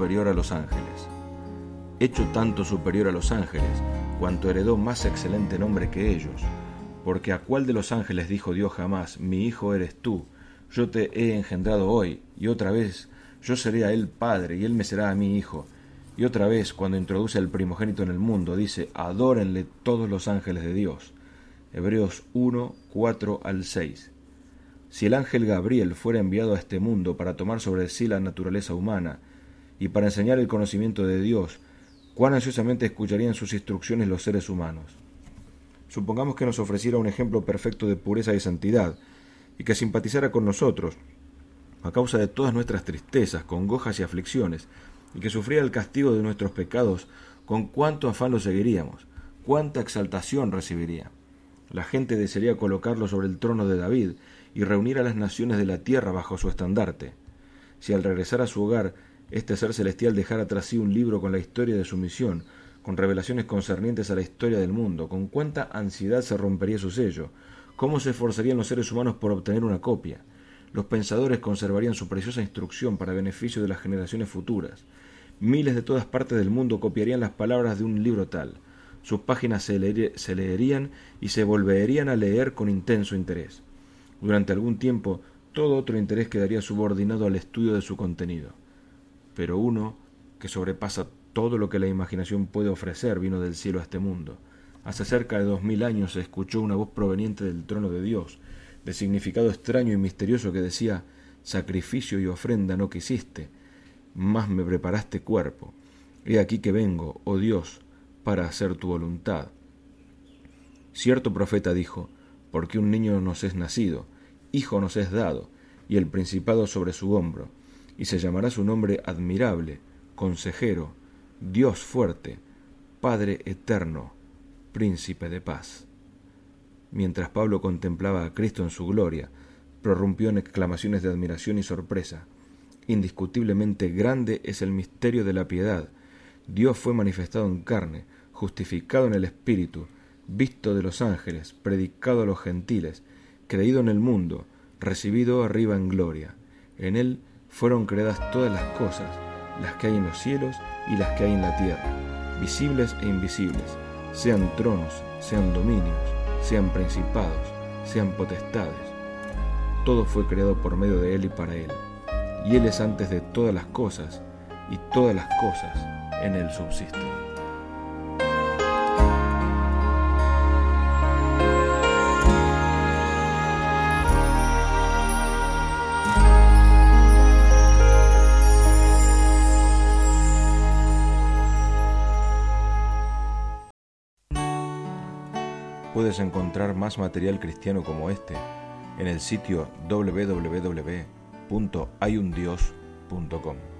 superior a los ángeles. Hecho tanto superior a los ángeles, cuanto heredó más excelente nombre que ellos. Porque ¿a cuál de los ángeles dijo Dios jamás: mi hijo eres tú, yo te he engendrado hoy, y otra vez, yo seré a él padre, y él me será a mí hijo? Y otra vez, cuando introduce al primogénito en el mundo, dice: adórenle todos los ángeles de Dios. Hebreos 1, 4 al 6. Si el ángel Gabriel fuera enviado a este mundo para tomar sobre sí la naturaleza humana y para enseñar el conocimiento de Dios, cuán ansiosamente escucharían sus instrucciones los seres humanos. Supongamos que nos ofreciera un ejemplo perfecto de pureza y santidad, y que simpatizara con nosotros, a causa de todas nuestras tristezas, congojas y aflicciones, y que sufriera el castigo de nuestros pecados, con cuánto afán lo seguiríamos, cuánta exaltación recibiría. La gente desearía colocarlo sobre el trono de David y reunir a las naciones de la tierra bajo su estandarte. Si al regresar a su hogar, este ser celestial dejara tras sí un libro con la historia de su misión, con revelaciones concernientes a la historia del mundo, con cuánta ansiedad se rompería su sello, cómo se esforzarían los seres humanos por obtener una copia. Los pensadores conservarían su preciosa instrucción para beneficio de las generaciones futuras. Miles de todas partes del mundo copiarían las palabras de un libro tal. Sus páginas se leerían y se volverían a leer con intenso interés. Durante algún tiempo, todo otro interés quedaría subordinado al estudio de su contenido. Pero uno que sobrepasa todo lo que la imaginación puede ofrecer vino del cielo a este mundo. Hace cerca de 2000 años se escuchó una voz proveniente del trono de Dios, de significado extraño y misterioso, que decía: sacrificio y ofrenda no quisiste, mas me preparaste cuerpo. He aquí que vengo, oh Dios, para hacer tu voluntad. Cierto profeta dijo: porque un niño nos es nacido, hijo nos es dado, y el principado sobre su hombro, y se llamará su nombre admirable, consejero, Dios fuerte, Padre eterno, príncipe de paz. Mientras Pablo contemplaba a Cristo en su gloria, prorrumpió en exclamaciones de admiración y sorpresa. Indiscutiblemente grande es el misterio de la piedad. Dios fue manifestado en carne, justificado en el Espíritu, visto de los ángeles, predicado a los gentiles, creído en el mundo, recibido arriba en gloria. En él fueron creadas todas las cosas, las que hay en los cielos y las que hay en la tierra, visibles e invisibles, sean tronos, sean dominios, sean principados, sean potestades. Todo fue creado por medio de él y para él, y él es antes de todas las cosas, y todas las cosas en él subsisten. Puedes encontrar más material cristiano como este en el sitio www.hayundios.com.